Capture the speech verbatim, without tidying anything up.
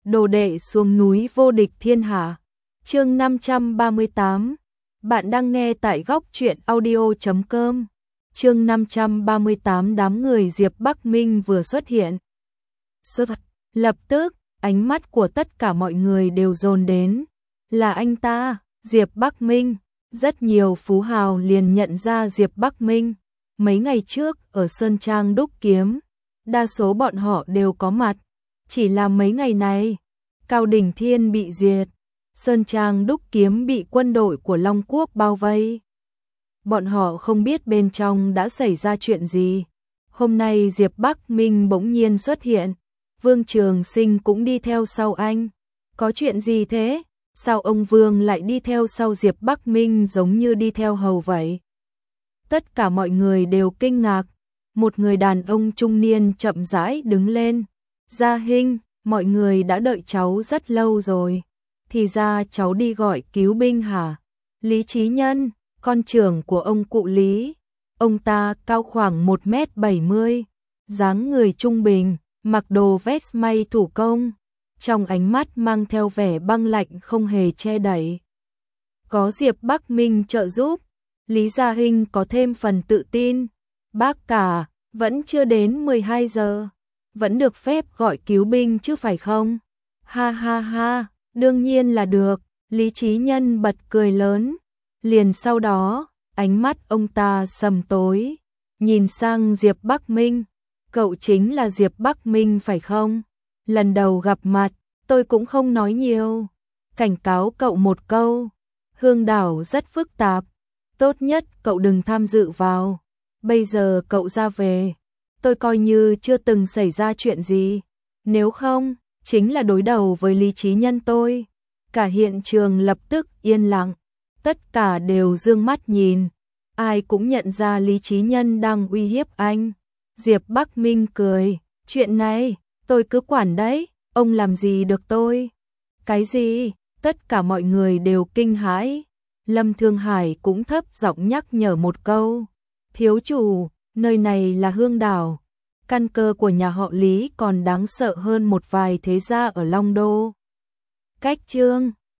đồ đệ xuống núi vô địch thiên hạ. Chương năm trăm ba mươi tám. Bạn đang nghe tại góc truyện audio chấm com. Chương năm trăm ba mươi tám, đám người Diệp Bắc Minh vừa xuất hiện. Xuất lập tức, ánh mắt của tất cả mọi người đều dồn đến. Là anh ta, Diệp Bắc Minh. Rất nhiều phú hào liền nhận ra Diệp Bắc Minh. Mấy ngày trước ở Sơn Trang đúc kiếm, đa số bọn họ đều có mặt. Chỉ là mấy ngày này, Cao Đỉnh Thiên bị diệt, Sơn Trang đúc kiếm bị quân đội của Long Quốc bao vây. Bọn họ không biết bên trong đã xảy ra chuyện gì. Hôm nay Diệp Bắc Minh bỗng nhiên xuất hiện, Vương Trường Sinh cũng đi theo sau anh. Có chuyện gì thế? Sao ông Vương lại đi theo sau Diệp Bắc Minh giống như đi theo hầu vậy? Tất cả mọi người đều kinh ngạc. Một người đàn ông trung niên chậm rãi đứng lên. Gia Hinh, mọi người đã đợi cháu rất lâu rồi. Thì ra cháu đi gọi cứu binh hả? Lý Chí Nhân, con trưởng của ông cụ Lý. Ông ta cao khoảng một mét bảy mươi, dáng người trung bình, mặc đồ vest may thủ công. Trong ánh mắt mang theo vẻ băng lạnh không hề che đậy. Có Diệp Bắc Minh trợ giúp, Lý Gia Hinh có thêm phần tự tin. Bác cả, vẫn chưa đến mười hai giờ, vẫn được phép gọi cứu binh chứ phải không? Ha ha ha, đương nhiên là được, Lý Chí Nhân bật cười lớn. Liền sau đó, ánh mắt ông ta sầm tối, nhìn sang Diệp Bắc Minh. Cậu chính là Diệp Bắc Minh phải không? Lần đầu gặp mặt, tôi cũng không nói nhiều. Cảnh cáo cậu một câu, Hương đảo rất phức tạp, tốt nhất cậu đừng tham dự vào. Bây giờ cậu ra về, tôi coi như chưa từng xảy ra chuyện gì. Nếu không, chính là đối đầu với Lý Chí Nhân tôi. Cả hiện trường lập tức yên lặng, tất cả đều dương mắt nhìn. Ai cũng nhận ra Lý Chí Nhân đang uy hiếp anh. Diệp Bắc Minh cười, chuyện này, tôi cứ quản đấy, ông làm gì được tôi? Cái gì? Tất cả mọi người đều kinh hãi. Lâm Thương Hải cũng thấp giọng nhắc nhở một câu. Thiếu chủ, nơi này là Hương đảo. Căn cơ của nhà họ Lý còn đáng sợ hơn một vài thế gia ở Long Đô. Cách chương